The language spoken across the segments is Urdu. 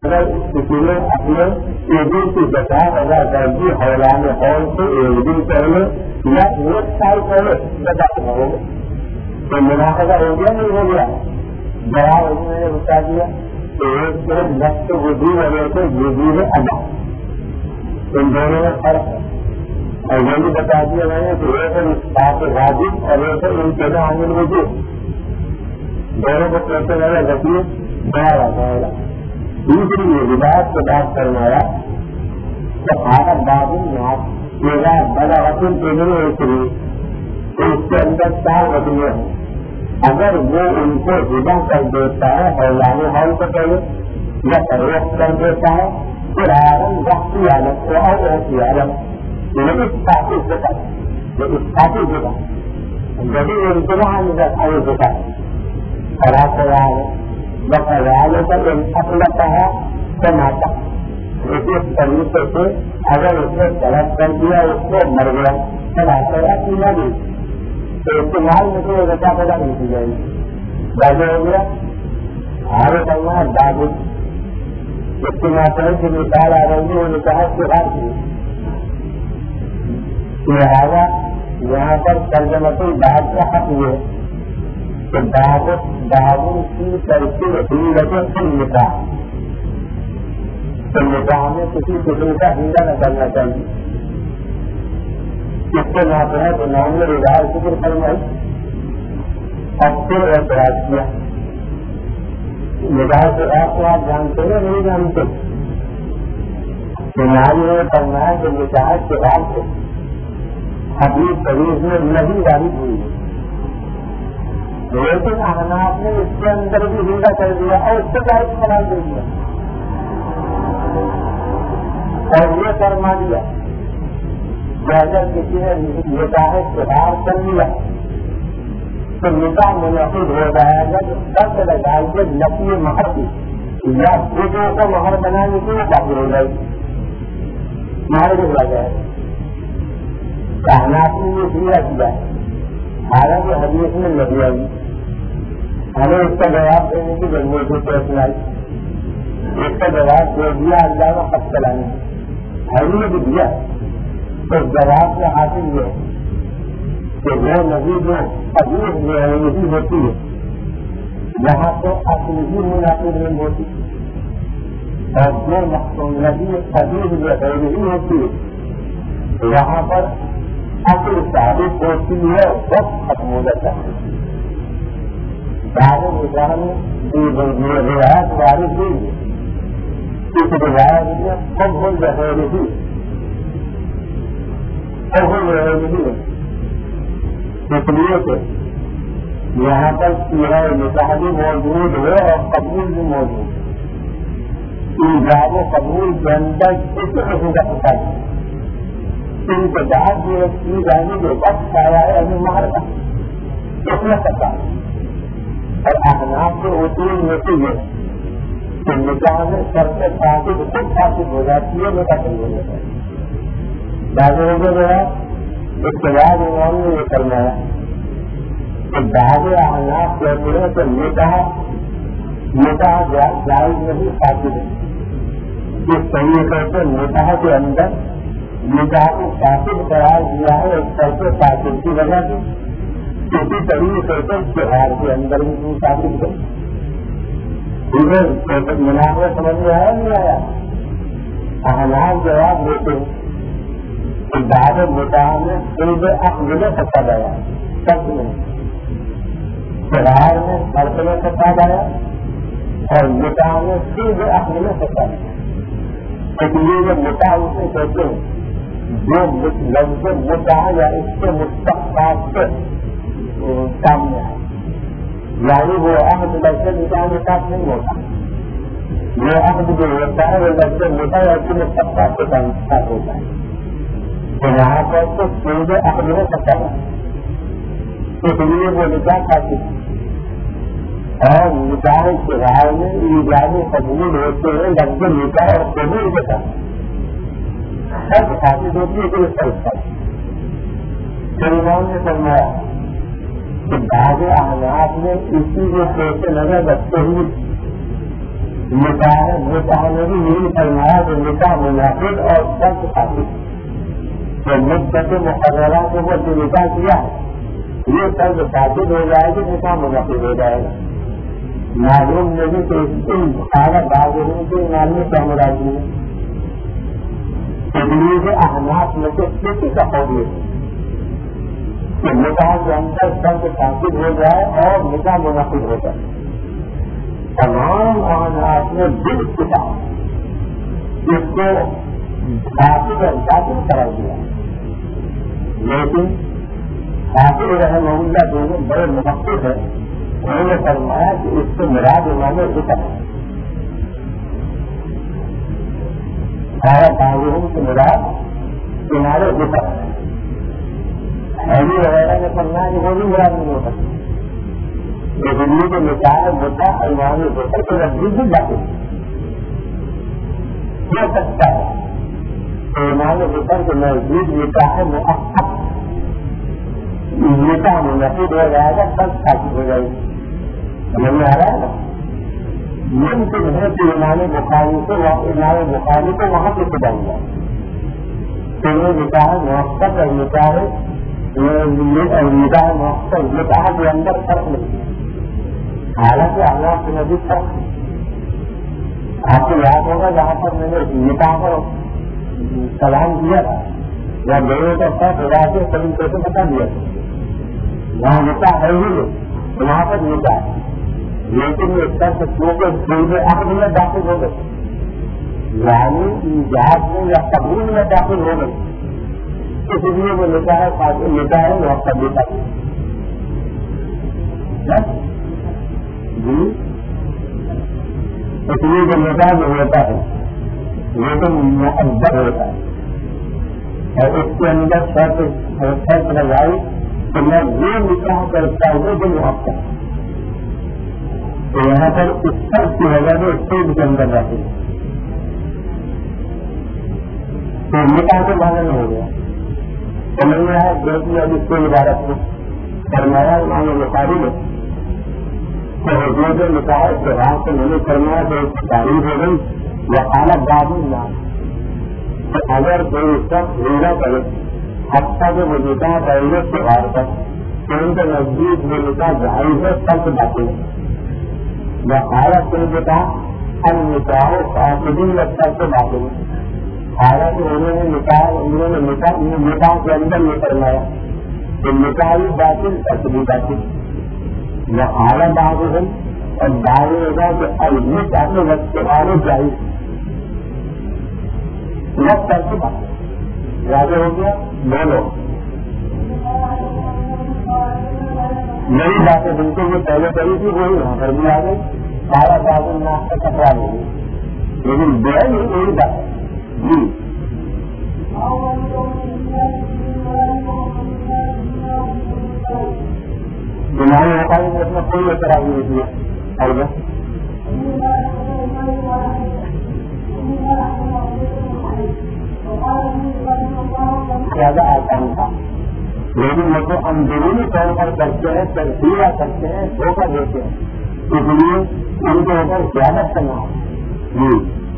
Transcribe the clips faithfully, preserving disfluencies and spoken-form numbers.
اگر کسی نے اپنے ایڈی کی پچاس ہزار درجی حیران ہال سے ایک دن پہلے یا ایک سال پہلے بتا ہو تو منافع ہو گیا نہیں ہو گیا جواب انہوں نے بتا دیا کہ ایک سے نقص وزی والے سے وزیر ادا ان دونوں میں فرق ہے اور یہ بھی بتا دیا میں نے کہ ایک اسپاط واجب اور ایک ان کے عامل وجود دونوں کو کہتے ہیں وزیر بڑا جائے گا. دوسری یہ روایت سے بات فرمایا کہ بھارت بابو ناپ میرا بڑا وطن کے لیے ایک تو اس کے اندر چار وطنیں ہیں. اگر وہ ان کو جدا کر دیتا ہے حیران ہال کو پہلے یا فروخت کر دیتا ہے پھر عالم وقتی عالم کو اور ایسی عالم یہ اس کافی ہوتا ہے یہ اس کافی ہوتا ہے جبھی امتحان میں آئے ہوتا ہے خرا خیال بخیال پر اپنا ہے سماتا اسی طریقے سے اگر اس نے طلب کر دیا اس کو مر گیا خرا خیال کی نہ دی تو استعمال میں کوئی رچا پیدا نہیں کی جائے گی بازو ہو گیا آگے کرنا ہے بازو اس کی ماترے کی مثال آ رہی ہے وہ نکاح کے بعد کی لہٰذا یہاں پر ترجمۃ الباب کا حق یہ کہ دعوت دعوت کی ترقی حیلت سے نکاح تو نکاح میں کسی قسم کا ہیلا نہ کرنا چاہیے. اس کے ماتحت انہوں نے رضاء ذکر فرمائی اور پھر اعتراض کیا نکاح کے آپ کو آپ جانتے ہیں نہیں جانتے ہماری نے فرمایا کہ نکاح کے بعد سے حدیث شریف میں نہیں غالب ہوئی لیکن احناف نے اس کے اندر بھی ہیلا کر دیا اور اس کو جائز قرار دے دیا اور یہ فرما دیا کہ اگر کسی نے نکاح شہار کر لیا تو نکاح منعقد ہو جائے گا کہ سب لگائی کے نقلی مہر کی یا بیٹوں کو مہر بنانے کی داخل ہو جائے گی مہر بھی ہو جائے گا. احناف نے یہ کیا کیا حالانکہ حدیث میں نہیں آئی ہمیں اس کا جواب دینے کی ضرورت ہے فیصلہ اس کا جواب دے دیا اللہ کا خط چلانے حدیث بھی دیا تو جواب سے حاصل یہ کہ وہ نبی جو حدیث جو ہے یہی ہوتی ہے یہاں تو اپنی ہی مناسب نہیں ہوتی اور جو نبی حدیث جو ہے یہی ہوتی ہے یہاں پر اصل ثابت ہوتی ہے وقت ختم ہو جاتا ہے. دعوے نظام میں روایت وارد ہوئی اس روایت میں کب ہو رہے نہیں کب ہو رہے نہیں اس لیے کہ یہاں پر سیرہ نکاح بھی موجود ہے اور قبول بھی موجود ہے. ایجاب و قبول کے اندر کس قسم کا پتا ہے ان کے بعد یہ کی جانے جو وقت آیا ہے ابھی مہر کا اس میں پتا اور احناف کے اصول میں سے یہ کہ نکاح میں شرط ثابت خود ثابت ہو جاتی ہے نکاح صحیح ہو جاتا ہے. دعوے ہو گیا اس کے بعد انہوں نے یہ فرمایا کہ دعوے احناف کہتے ہیں کہ نکاح نکاح جائز نہیں ثابت ہے. اس طریقے سے نکاح کے اندر نکاح کو ثابت قرار دیا ہے اس طرح سے ثابت کی وجہ سے کسی طریقے سے تہوار کے اندر بھی ثابت ہو ادھر منافع سمجھ میں آیا نہیں آیا. احناف جواب دیتے کہ بعد نکاح میں قرب عقد میں پکا گیا شرط میں تہوار میں شرط میں پکا گیا اور نکاح میں قرب عقد میں پکا گیا. اس لیے جو نکاح اسے کہتے ہیں جو لفظ نکاح یا اس کے مستقبات سے سامنے آئے یعنی وہ عہد لفظ نکاح کے ساتھ نہیں ہوتا وہ عہد جو ہوتا ہے وہ لفظ نکاح یا اس کے مستقبات کے ساتھ ہوتا ہے. تو یہاں پر تو قرب عقد میں پکا ہے اس لیے وہ نکاح کافی اور نکاح کے رائے میں ایجاد قبول ہوتے ہیں لفظ نکاح اور قبول کے ساتھ سب حاصل ہوتی ہے کہ سلمان نے فرمایا کہ بعض احناف نے اسی کو سوچے نظر رکھتے ہوئے نکاح نکاح نے بھی یہی فرمایا کہ نکاح مناسب اور شرط خاطر تو مدت مقررہ کے وہ جو نکاح کیا ہے یہ شرط خاطر ہو جائے گی، نکاح مناسب ہو جائے گا. معلوم نہیں کہ ان سارا بازروں کے نام میں کیا مرادی ہے. تجریز احناف میں سے کسی کا قول ہے کہ نکاح کے اندر شرط خاطر ہو جائے اور نکاح مناسب ہو جائے. تمام احناف نے دل کتا اس کو خاطر اور خاطر قرار دیا، لیکن خاطر رحمہ اللہ دونوں بڑے مخصوص ہے. انہوں نے فرمایا کہ اس سے مراد امام ذکر ہے. سارا تعلیم کی مراد تمہارے ذکر ہے. حیدی وغیرہ نے فرمایا کہ وہ بھی مراد نہیں ہو سکتی. لیکن یہ جو نکاح ہوتا ہے امام ذکر کو نزدیک بھی جاتے ہو سکتا ہے. تو امام ذکر کے نزدیک نکاح مؤقت نکاح منعقد ہو جائے گا، سب خاطر ہو جائے گی. سمجھ میں آ رہا ہے نا. ممکن ہے کہ امام بخاری کو امام بخاری کو وہاں پہ سجائی جائے تو یہ نکاح موقع اور نکاح نکاح موقع نکاح کے اندر فرق نہیں. حالانکہ اللہ کے نزدیک فرق ہے. آپ کو یاد ہوگا جہاں پر میں نے نکاح پر سلام دیا تھا یا میرے کا فرق ہوا کے سبھی کو بتا دیا تھا. وہاں نکاح ہے ہی نہیں، وہاں پر نکاح ہے، لیکن یہ سب کیونکہ دل میں عقد میں داخل ہو گئے، یعنی ایجاد میں یا قبول میں داخل ہو گئے، اس لیے وہ نکاح ہے نکاح ہے وہ قبول کا جی. اس لیے جو نکاح جو ہوتا ہے وہ تو مقدر ہوتا ہے اور اس کے اندر شرط شرط لگائی کہ میں یہ نکاح کرتا ہوں جو محبت ہے. تو یہاں پر اس شرط کی وجہ سے اسٹیج کے اندر جاتی ہے تو نکاح کے بارے میں ہو گیا. تو میں نے دیکھی اب اس کو عبارت میں فرمایا امام بخاری نے تو حضور جو نکاح کے بعد سے میں نے فرمایا تو اس کی تعریف ہو گئی یا حالت باب نہ تو اگر کوئی شخص ہیرا کرے حتیٰ کہ وہ نکاح پہلے سے بار تک تو ان کے نزدیک وہ نکاح جائز ہے سب باتیں یا حالت سے نکاح ان نکاح فاسدین لگتا سے باتیں. حالانکہ انہوں نے نکاح انہوں نے نکاح نکاح کے اندر یہ فرمایا کہ نکاحی باطل تصدیق باطل یا حالت باب ہے اور باب ہوگا کہ علمی چاہتے وقت کے آنے چاہیے وقت کیسے بات واضح ہو گیا. بولو میری باتیں بالکل جو پہلے کری تھی وہی وہاں پر بھی آ گئی. سارا باب ناک کا کپڑا نہیں ہے لیکن بڑا نہیں وہی بات ہے جی. ہمارے وفائی میں اپنا کوئی اعتراض نہیں کیا اور زیادہ آسان تھا لیکن وہ تو اندرونی طور پر کرتے ہیں تجزیہ کرتے ہیں دھوکہ دیتے ہیں اس لیے ان کے اوپر زیادہ کرنا جی.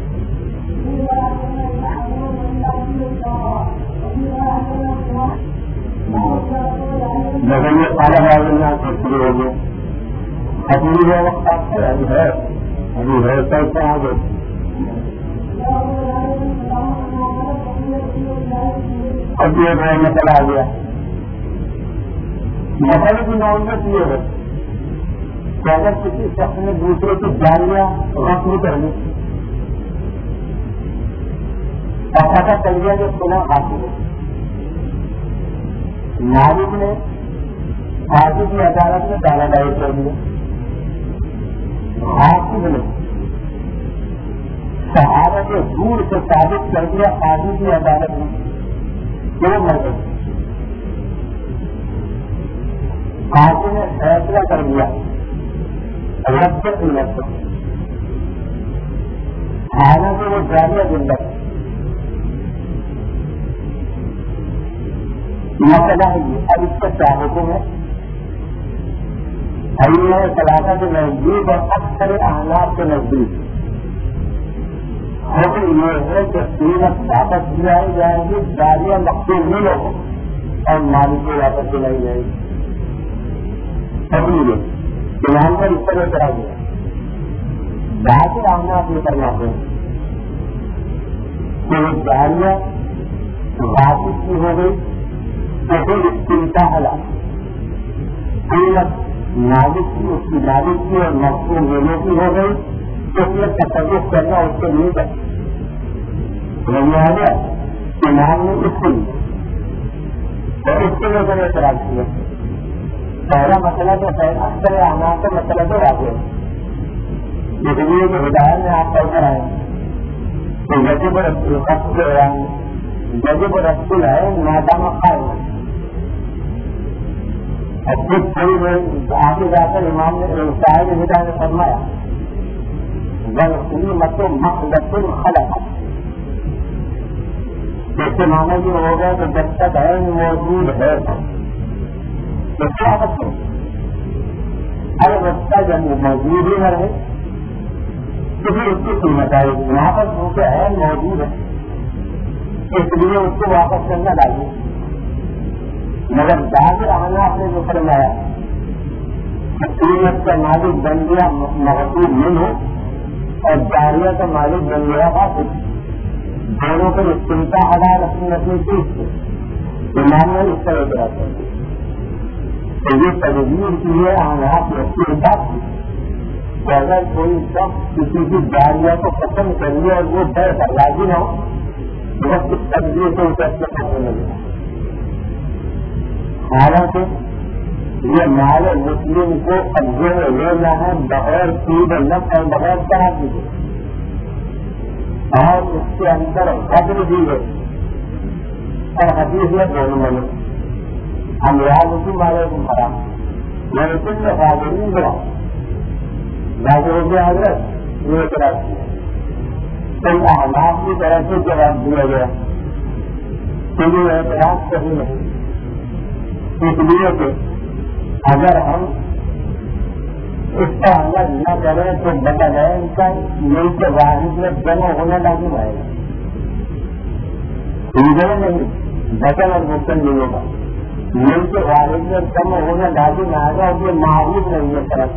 مگر یہ سارا معلومات شروع ہو گئے ابھی وہ وقت آپ سے ابھی ہے ابھی ہے کیسے آ گئے ابھی ایک مسئلہ آ گیا. مسئلے کی معلومات یہ ہے کہ اگر کسی شخص نے دوسرے کی جاریاں رقم کر لی اور پتہ چل گیا کہ سنا حاصل ہے مالک نے قاضی کی عدالت میں دعوی دائر کر دیا حاصل نے صحابہ کے دور سے ثابت کر دیا قاضی کی عدالت میں دو مرتبہ قاضی نے فیصلہ کر دیا رد قیمت حالانکہ وہ جاریہ زندہ مسئلہ ہے یہ. اب اس کا کیا حکم ہے؟ علم ثلاثہ کے نزدیک اور اکثر احناف کے نزدیک حکم یہ ہے کہ قیمت واپس دلائی جائے گی، جاریہ مقصود نہیں ہو اور مالک کو واپس دلائی جائے گی. حکم یہ امام پر اس طرح کرا دیا باقی آمنا اپنے کرنا ہے کہ وہ جاریہ واپس کی ہو گئی تو پھر چنتا ہلا قیمت مالک کی اس کی مالک کی اور مقصود لینے کی ہو گئی تو پھر تصرف کرنا اس کو نہیں کرتا. امام نے اس کو لیا اور اس کے لے کر اعتراض کیا. پہلا مسئلہ تو اکثر احناف کا مسئلہ تو واقع ہے، لیکن یہ کہ ہدایت میں آپ پڑھ کر آئے تو ججب ججب رسول ہے نادام قائم. اور کچھ تھوڑی دیر آگے جا کر امام نے صاحب ہدایت نے فرمایا غلط مقدس الخلق. اس سے مانا یہ ہوگا کہ جب تک ہے موجود ہے تو کیا بچے ہر بچہ جب موجود ہی نہ رہے تو پھر اس کی قیمت آئے گی. یہاں پر کیونکہ ہے موجود ہے اس لیے اس کو واپس کرنا لازمی. مگر ظاہر آنا آپ نے جو فرمایا کہ قیمت کا مالک بن گیا محسوس نہیں ہو اور جاریہ کا مالک بن گیا واپس، دونوں کو چنتا ادا اپنی اپنی چیز سے امام نے اس طرح کرا کر تو یہ تجویز کی ہے آناف رکھی بات کی کہ اگر کوئی شخص کسی کی جاریہ کو ختم کر لے اور وہ ڈر پر راضی نہ ہو تو بس اس تجویز سے فیصلہ کرنے لگے. حالانکہ یہ مال مسلم کو قبضے میں لینا ہے بغیر سود نفع اور بغیر تراکی کے اور اس کے اندر قدر بھی ہے اور حدیث میں دونوں بنے ہم یاد اسی مالے کو خراب میرے کل میں حاضر نہیں کرا لاجر ہو گیا حضرت یہ اعتراض کیا کئی احناف کی طرح سے جواب دیا گیا کہ یہ اعتراض صحیح نہیں، اس لیے کہ اگر ہم اس کا عمل نہ کریں تو بدلین کا ملک واحد میں جمع ہونا لازم آئے گا. نہیں بدل اور مستن نہیں ہوگا، ملک واحد میں جمع ہونا لازم آئے گا اور یہ معروف نہیں ہے طرف.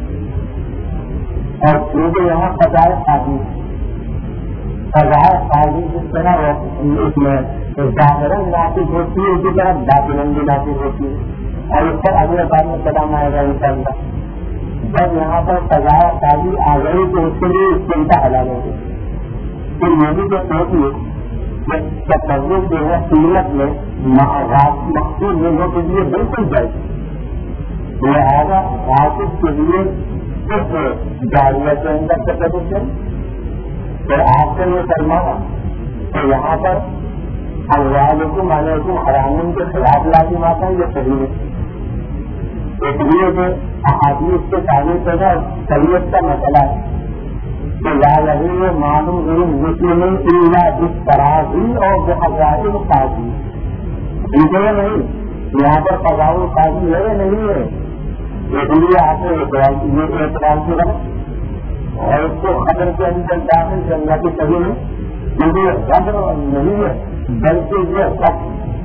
اور کیونکہ یہاں فضائے قاضی فضائے قاضی جس طرح اس میں ظاہراً نافذ ہوتی ہے اسی طرح باطناً بھی نافذ ہوتی ہے اور اس پر اگلے بار میں قدم آئے گا ان شاء اللہ. جب یہاں پر سزائے قاضی آ گئی تو اس کے لیے چنتا حلال ہو گئی. پھر یہ بھی جو سوچیے کہ تصور جو ہے قیمت میں مقصود لوگوں کے لیے بالکل جائے گی. لہٰذا واقف کے لیے صرف جاریہ کے اندر تصور ہے. پھر آپ سے یہ فرمایا کہ یہاں پر الوالکم علیکم حرامن کے خلاف لازم آتا ہے یہ صحیح ہے. اس لیے کہ احادیث کے تعلق سے شریعت کا مسئلہ ہے کہ لا یحل مال امرئ مسلم الا بالتراضی اور بقضاء القاضی. ٹھیک ہے نہیں یہاں پر قضاء القاضی ہے یا نہیں ہے، اس لیے آپ نے یہ اعتراض کیا اور اس کو خبر کے اندر داخل کرنا کی صحیح ہے کیونکہ یہ خبر نہیں ہے بلکہ یہ سب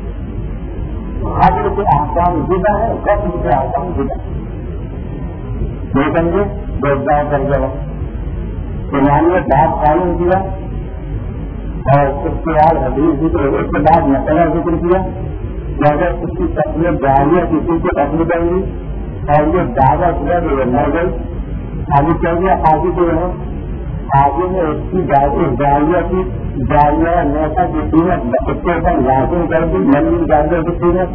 خبر کے احکام جدا ہے، قتل کے احکام جدا ہے. دیکھیں گے دیکھدار کر گیا امام نے بات قائم کیا اور اس کے بعد حدیث ذکر اس کے بعد مسئلہ ذکر کیا کہ اگر اس کی تصویر جاریہ کسی کو قتل کریں گی اور یہ دعویٰ کیا کہ وہ مر گئی ابھی چل گیا قاضی کو یہاں قاضی نے اس کی جاریہ کی جاریہ نیتا کی قیمت اس کے اوپر لازم کر دی منظور جاریہ کی قیمت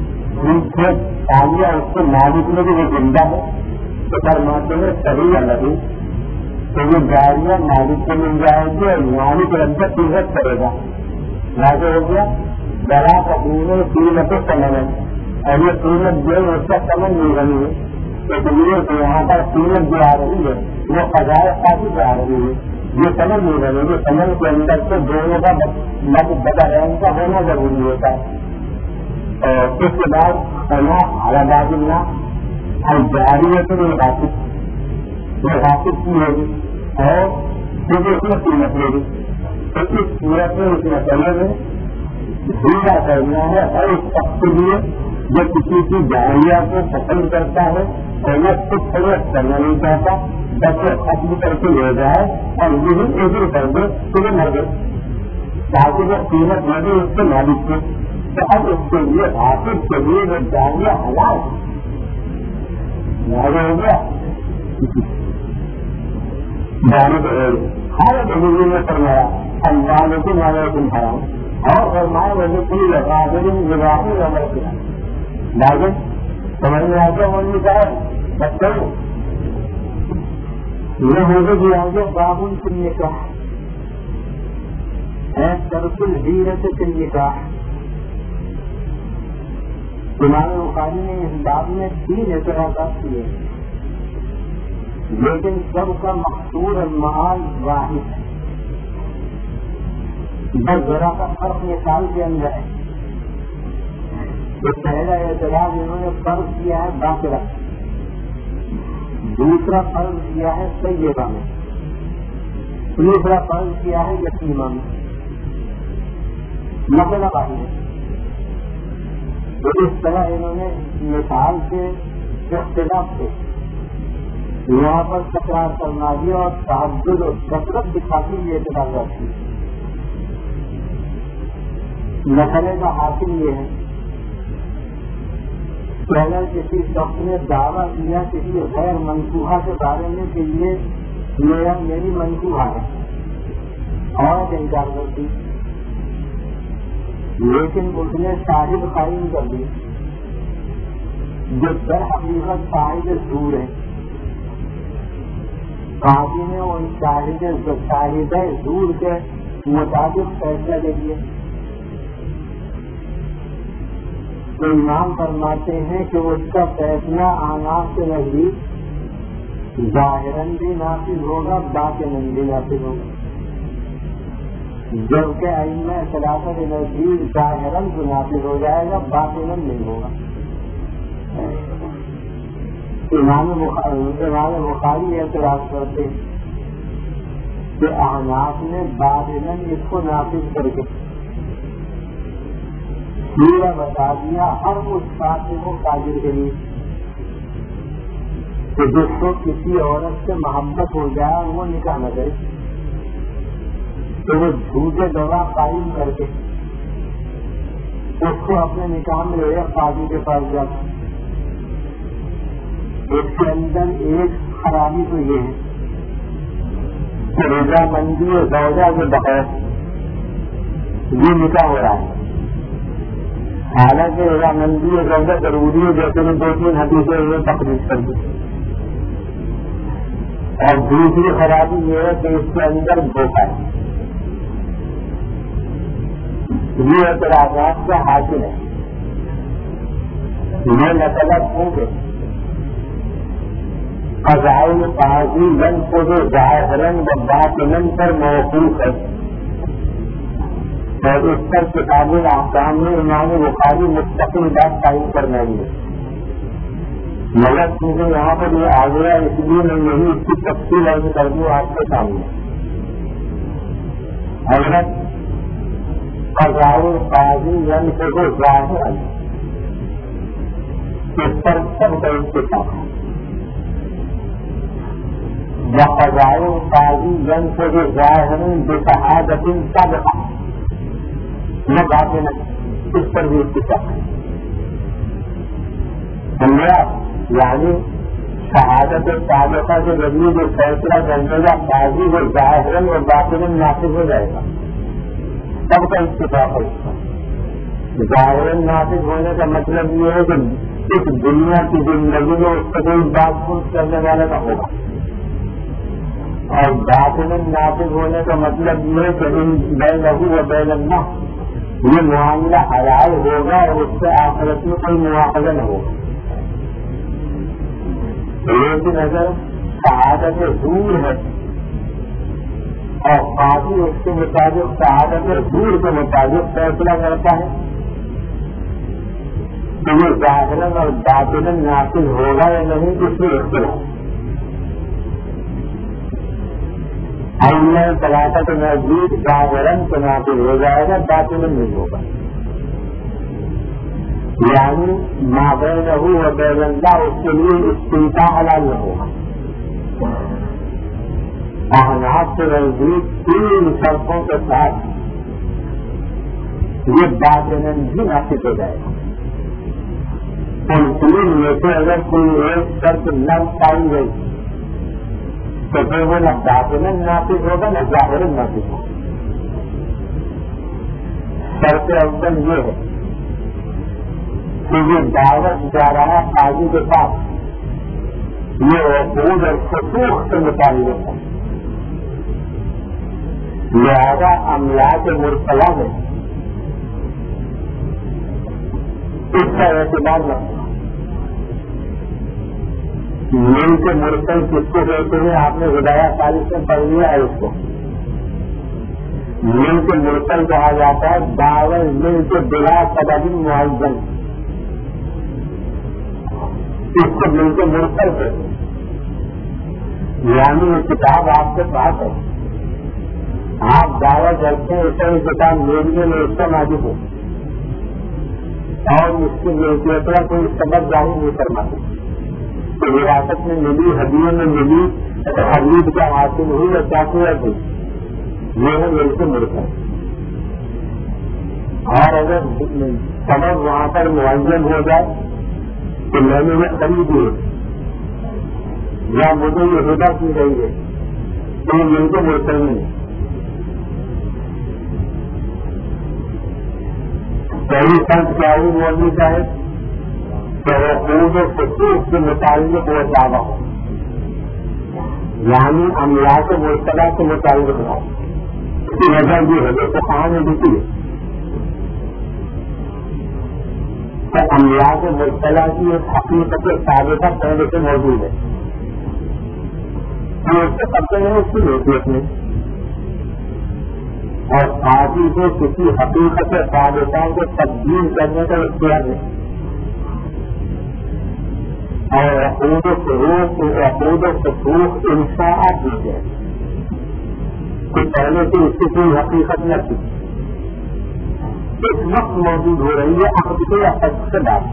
جاریہ اس کو مالک میں بھی وہ زندہ ہے تو فرماتے ہیں صحیح لگی تو یہ جاریہ مالک کو مل جائے گی اور مالک رنجت قیمت کرے گا. لازم ہو گیا ذرا تقریباً قیمتیں سمجھ اور یہ قیمت جو ہے اس کا سمجھ نہیں رہی ہے اس لیے کہ یہاں پر قیمت جو آ رہی ہے وہ قضائے قاضی سے آ رہی ہے یہ سمجھ نہیں رہی ہے. سمجھ کے اندر سے دونوں کا مت بدلین کا ہونا ضروری ہوتا ہے. اور اس کے بعد الباد اللہ اور جاریہ سے بھی واقف یہ واقف کی ہوگی اور کیونکہ اس میں قیمت ہوگی تو اس صورت میں اس مسئلے میں ڈھیلا کرنا ہے اور اس وقت کے لیے جو کسی کی جاہلیہ کو پسند کرتا ہے اور وہ خود فروخت کرنا نہیں چاہتا بس وہ ختم کر کے لے جائے اور یہی ایسے کر دے تو وہ مر گئے تاکہ وہ قیمت نہ دے اس کے مالک کو. تو اب اس کے لیے حاصل کے لیے وہ جاہلیہ حلال ہو گیا ہر زندگی میں فرمایا اللہ کو مانا تم حرام اور فرمائے وجہ کوئی لگا گراہی عمل کیا لیکن سمجھ میں آتا ہونے کا بچوں یہ ہوگا کہ آگے بابن کی نکاح ہے ترکل حیرت کی نکاح. امام بخاری نے اس باب میں تین اعتراضات کیے لیکن سب کا مقصود المعال واحد ہے. بس ذرا کا فرق مثال کے اندر ہے. تو پہلا اعتراض انہوں نے فرض کیا ہے باقرہ, دوسرا فرض کیا ہے سیدہ میں, تیسرا فرض کیا ہے یتیمہ میں. مسئلہ واحد ہے. تو اس طرح انہوں نے مثال کے اختلاف سے یہاں پر تکرار کرنا دیا اور تعدد اور کثرت دکھاتی یہ اعتراضات کی. مسئلے کا حاصل یہ ہے پہلے کسی شخص نے دعویٰ کیا کسی غیر منصوبہ کے بارے میں کہ یہ میرا میری منصوبہ ہے اور انکار کرتی, لیکن اس نے شاہد قائم کر دی جو در حقیقت شاہد زور ہے. قاضی نے ان شاہد شاہد زور کے مطابق فیصلہ دے دیا. تو امام فرماتے ہیں کہ اس کا فیصلہ آناف کے نزدیک ظاہراً بھی نافذ ہوگا باطناً بھی نافذ ہوگا, جبکہ ائمہ ثلاثہ کے نزدیک ظاہراً بھی نافذ ہو جائے گا باطناً نہیں ہوگا. امام بخاری اعتراض کرتے کہ احناف نے باطناً اس کو نافذ کر کے پورا بتا دیا ہر اس فاسق و فاجر کے لیے کہ جس کو کسی عورت سے محبت ہو جائے اور وہ نکاح نہ کرے تو وہ جھوٹے گواہ قائم کر کے اس کو اپنے نکاح میں لے جائے قاضی کے پاس جاتا. اس کے اندر ایک خرابی تو یہ ہے کہ رضامندی زوجہ کے بغیر یہ نکاح ہو رہا ہے. حالانکہ رضامندی زوجہ ضروری ہے جیسے میں دو تین حدیثیں انہیں تقریر کر دی. اور دوسری خرابی یہ ہے کہ اس کے اندر دھوکہ ہے. یہ اعتراضات کا حاصل ہے. یہ مطلب ہوں گے فضائل قاضی لن کو جو ظاہراً و باطناً پر موقوف ہے اور اس پر کتاب الاحکام میں امام بخاری مستقل بات قائم کرنا ہی ہے. مگر چیزیں یہاں پر یہ آ گیا اس لیے میں یہی اس کی تفصیل عرض کر دوں آپ کے سامنے. حضرت فضائل قاضی لن کو جو ظاہراً اس پر سب کا اتفاق ہے. وقضاء قاضی ينفذ ظاہرا بشہادت سابقہ نہ باطنا, اس پر بھی اتفاق ہے. سمجھا؟ یعنی شہادت سابقہ کے ذریعے جو فیصلہ کرنے کا قاضی وہ ظاہرا اور باطنا نافذ ہو جائے گا. سب کا اتفاق ہے. ظاہرا نافذ ہونے کا مطلب یہ ہے کہ اس دنیا کی زندگی میں اس کا کوئی بات پوچھ کرنے والا نہ ہوگا, اور باطناً نافذ ہونے کا مطلب یہ کہ ان بینہو و بین اللہ یہ معاملہ حلال ہوگا اور اس سے آخرت میں کوئی مواخذہ نہ ہوگا. لیکن اگر شہادت دور ہے اور قاضی اس کے مطابق شہادت دور کے مطابق فیصلہ کرتا ہے تو یہ ظاہراً اور باطناً نافذ ہوگا یا نہیں اس میں اختلاف. اللہ طلاقت نزدیک ظاہراً تو نافذ ہو جائے گا، باطناً نہیں ہوگا. یعنی مابینہ و بین اللہ اس کے لیے استمتاع حلال نہ ہوگا. احناف کے نزدیک تین شرطوں کے ساتھ یہ باطناً بھی نافذ ہو جائے گا. ان تین میں سے اگر کوئی ایک شرط نہ پائی گئی تو پھر وہ نہ باطناً نافذ ہوگا نہ ظاہراً نافذ ہوگا. شرط اول یہ ہے کہ یہ دعوت جا رہا قاضی کے پاس یہ عقود اور خصوص سے متعلق ہے، لہذا املاک مرسلہ میں اس کا اعتبار نہ ہوگا. مل کے مرسل کس کو کہتے ہیں؟ آپ نے ہدایہ تاریخ سے پڑھ لیا ہے. اس کو مل کے مرسل کہا جاتا ہے. دعوی مل کے بلا سبب معین، اس کو مل کے مرسل کہتے ہیں. یعنی یہ کتاب آپ کے پاس ہے، آپ دعوی کرتے ہیں اسے یہ کتاب میرے میں اس کا نازک ہو اور اس کی ملکیت کا کوئی سبب ظاہر نہیں کرنا. تو وراثت میں ملی، ہدیے میں ملی، خرید کا حاصل ہوئی یا چاقوت ہوئی، یہ ہے مل کے مرسل. اور اگر سبب وہاں پر معین ہو جائے تو میں نے یہ خریدی ہے یا مجھے یہ ہدا کی گئی ہے تو یہ مل کے مرسل نہیں ہے. پہلی شرط کیا ہوئی مولوی صاحب کہ عقود و خصوص کے متعلق وہ دعویٰ ہو، یعنی املاک مرسلہ سے متعلق ہو. اس کی وجہ یہ ہے کہ کہاں میں لکھی ہے کہ املاک مرسلہ کی ایک حقیقت ثابتہ پہلے سے موجود ہے. ہم اس سے کرتے ہیں اس کی حیثیت میں، اور قاضی کو کسی حقیقت ثابتہ کو تبدیل کرنے کا اختیار نہیں. اور عقود و فروغ عقود و خصوص انشاءات دی گئے کہ پہلے سے اس کی کوئی حقیقت نہ تھی، اس وقت موجود ہو رہی ہے عقد کے عقد سے بات.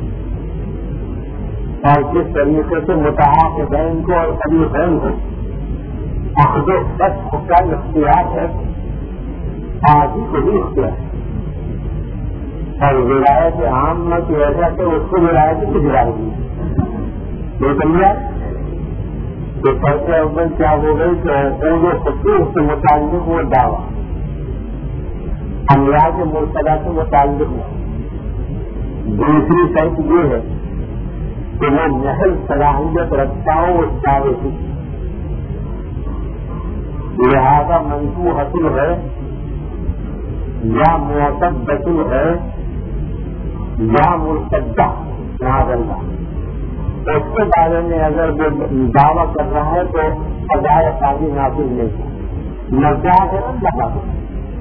اور جس طریقے سے متعاقدین کو اور طریقین کو عقد و فسخ کا اختیار ہے، قاضی کو بھی اختیار ہے. اور ولایت عامہ کی وجہ سے اس کو ولایت کی گزاری دی لیکن تو سب اول کیا ہو گئی کہ عقود و خصوص سے متعلق وہ دعویٰ املاک مرسلہ سے متعلق ہے. دوسری شرط یہ ہے کہ وہ محض صلاحیت رکھتا ہو اس دعوے کی، لہذا منصوب حاصل ہے یا معتبت ہے یا مرتدہ معاذ اللہ. اس کے بارے میں اگر وہ دعویٰ کر رہا ہے تو سزائے قاضی نافذ نہیں ہے، نہ ظاہر نہ باطن.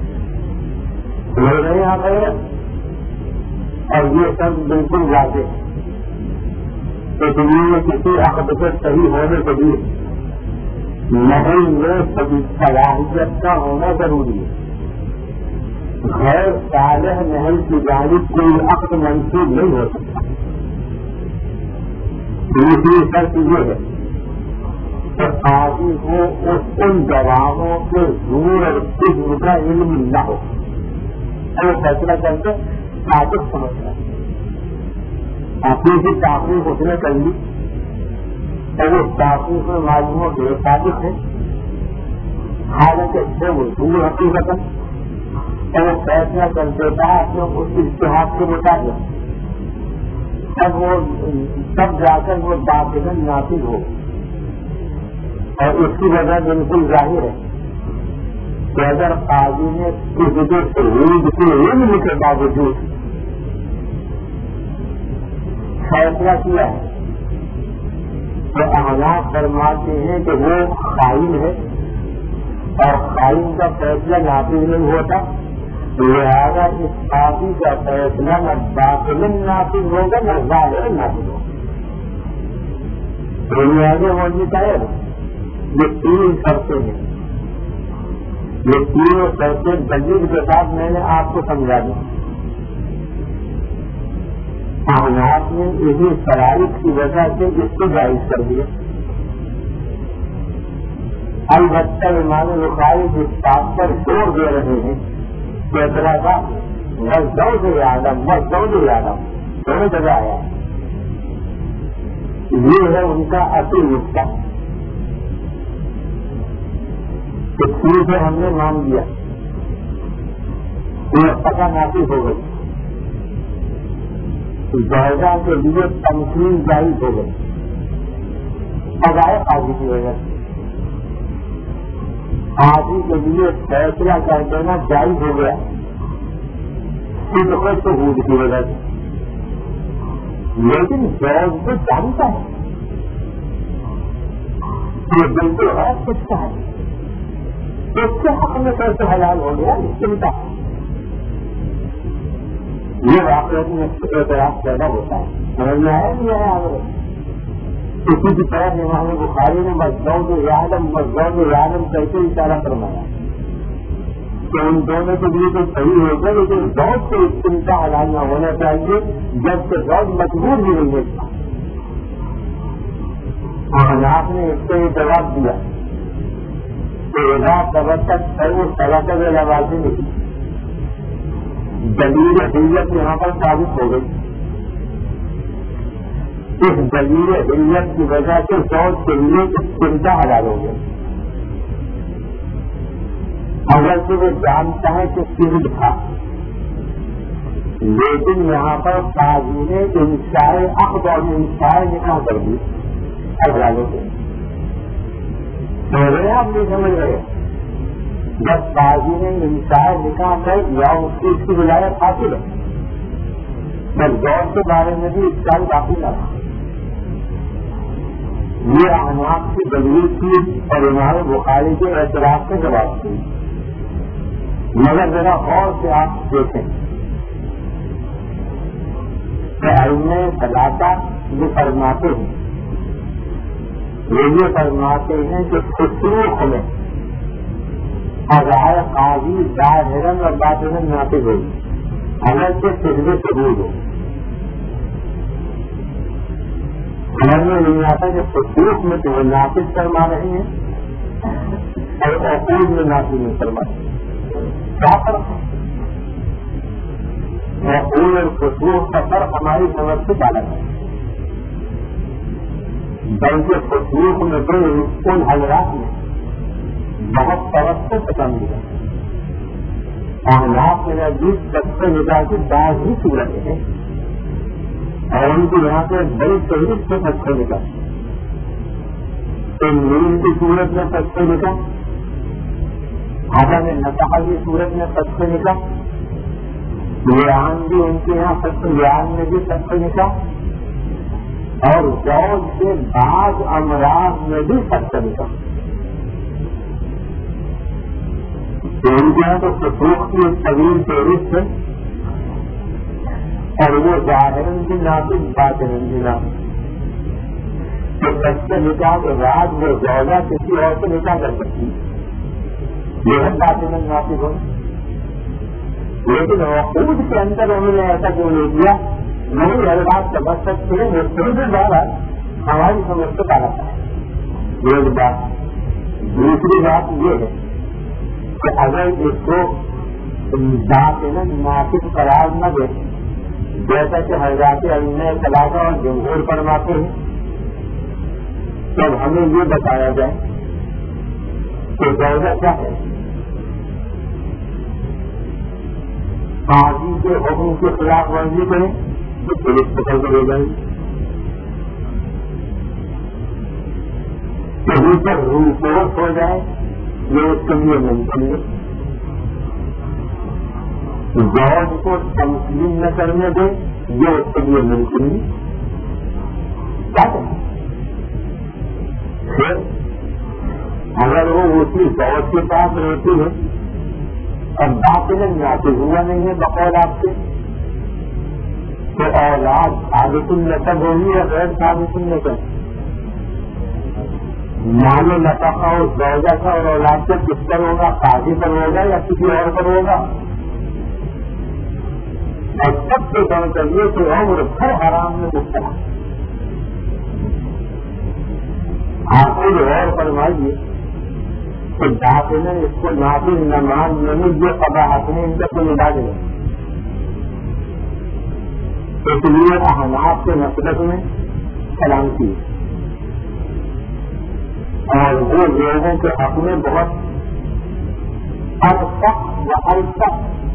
لوگ نہیں آ گئے اور یہ سب بالکل واضح ہے کہ دنیا میں کسی عقد کے صحیح ہونے کے لیے محل میں صلاحیت کا ہونا ضروری ہے. غیر صالح محل کی جانب کوئی عقد منسوخ نہیں ہو سکتا. دوسری شرط یہ ہے کہ قاضی کو اس ان گواہوں کے زور اور قسم کا علم نہ ہو، وہ فیصلہ کر کے صادق سمجھتا ہے. اپنی کی تحقیق اس نے کر لی اور وہ تحقیق میں معلوم ہو کہ صادق ہے، حالانکہ اس سے وہ دور حقیقت ہے اور وہ فیصلہ کر دیتا ہے اپنے اس اشتہار کے مطابق. تب وہ تب جا کر وہ باطن نافذ ہو. اور اس کی وجہ بالکل ظاہر ہے کہ اگر قاضی نے کسی شہید کے علم کے باوجود فیصلہ کیا ہے تو احناف فرماتے ہیں کہ وہ خائن ہے اور خائن کا فیصلہ نافذ نہیں ہوتا، لہٰذا اس قاضی کا فیصلہ نہ باطن نافذ ہوگا نہ ظاہر نافذ ہوگا. دنیا میں وہ نکالے یہ تین شرطیں ہیں یہ تینوں پیسے دلیل کے ساتھ میں نے آپ کو سمجھا دیا. آپ نے انہیں شرائط کی وجہ سے اس کو جائز کر دیا. البتہ امام بخاری جس بات پر زور دے رہے ہیں کہ اعتراضات مزدور آدم مزدور آدم دونوں جگہ آیا. یہ ہے ان کا اصل نقطہ. ٹھیک ہے ہم نے مان دیا پکا نافذ ہو گئی. جائزہ کے لیے تمکین جائز ہو گئی. اب آئے قاضی کی وجہ سے قاضی کے لیے فیصلہ کر دینا جائز ہو گیا صدق شہود کی وجہ سے. لیکن جج کو جانتا ہے یہ بالکل غیر سچتا ہے. اس کے حق میں کیسے حلال ہو گیا چنتا ہے. یہ واقعات میں اعتراض پیدا ہوتا ہے. سمجھ میں آیا نہیں آیا آگے اسی کی طرح امام بخاری نے مزدور عالم مزدور عالم کیسے اشارہ فرمایا کہ ان دونوں کے لیے تو صحیح ہوگا لیکن بہت سے چنتا حلال نہ ہونا چاہیے جب سے بہت مجبور بھی نہیں ہے. اور آپ نے اس کو یہ جواب دیا طبقہ لوازی نہیں. دلیل حلیت یہاں پر ثابت ہو گئی. اس دلیل حلیت کی وجہ سے فوج کے لیے چنتا حلال ہو گئی. اگر سے وہ جانتا ہے کہ سند تھا لیکن یہاں پر قاضی نے انشاء عقد اور انشاء نکاح کر دی حلالوں سے. آپ نہیں سمجھ رہے جب قاضی نے انشاء نکاح کر یا اس کی اس کی ولایت حاصل ہے بس دور کے بارے میں بھی اس سال کافی نہ تھا. یہ احناف کی دلیل کی اور امام بخاری کے اعتراض سے جواب دی. مگر ذرا غور سے آپ دیکھیں کہ ائمہ ثلاثہ جو فرماتے ہیں وہ یہ فرماتے ہیں کہ خصوص میں اگر قاضی ظاہراً اور باطناً نافذ ہوگی اگر سے سجدے ثبوت ہو. سمجھ میں نہیں آتا کہ خصوص میں تو وہ نافذ فرما رہے ہیں اور عقود میں نافذ نہیں فرما رہے. کیا فرق ہے؟ عقود اور خصوص کا فرق ہماری سمجھ سے الگ ہے. بلکہ خصوص میں تو ان حضرات میں بہت طرف سے پسند ہے. احناف کے نزدیک سب سے نکاح کی بعض ہی صورتیں ہیں اور ان کو یہاں پہ بڑی تحریک سے سب سے نکاح تو نیل کی صورت میں سب سے نکاح عدم نکاح کی صورت میں سب سے نکاح لیان بھی ان کے یہاں سب سے لیان میں بھی سب سے نکاح اور زوج کے بعض امراض میں بھی سب سے نکاح. تو ان کے یہاں تو خصوص کی ایک طویل فہرست ہے اور وہ ظاہراً بھی نافذ باطناً بھی نافذ. تو سب سے نکاح کے بعد وہ زوجہ کسی اور سے نکاح کر سکتی یہ ہے باطناً نافذ ہو. لیکن عقود کے اندر انہوں نے ایسا کیوں نہیں کیا نہیں ہر بات سمجھ سکتے ہیں مستقبل کے دوارا ہماری سمجھ سے پالا تھا. ایک بات. دوسری بات یہ ہے کہ اگر اس کو باطناً نافذ قرار نہ دے جیسا کہ حضرات ائمہ ثلاثہ اور جمہور فرماتے ہیں تب ہمیں یہ بتایا جائے کہ زوجہ کیا ہے. قاضی کے حکم کی خلاف ورزی کریں تو پولیس پکڑ کر لے جائے گی. کہیں پر روپوٹ ہو جائے یہ اس کے لیے ممکن ہے. زوج کو تمکین نہ کرنے دے یہ اس کے لیے ممکن ہے. کیا کریں پھر اگر وہ اسی زوج کے پاس رہتی ہے اور باطناً نافذ ہوا نہیں ہے بقول آپ سے تو اولاد ثابت النسب ہوگی یا غیر ثابت النسب. مال نفقہ اور زوجہ کا اور اولاد کا کس پر ہوگا؟ قاضی پر ہوگا یا کسی اور پر ہوگا؟ اور سب سے کم کریے کہ عمر بھر حرام میں مبتلا. آپ کو جو اور فرمائیے کہ ذات نے اس کو نافذ نہ ماننے میں جو قباحت نے ان کا کوئی علاج نہیں. اس لیے احناف کے مسلک میں سلامتی اور وہ لوگوں کے حق میں بہت اب تک و اب تک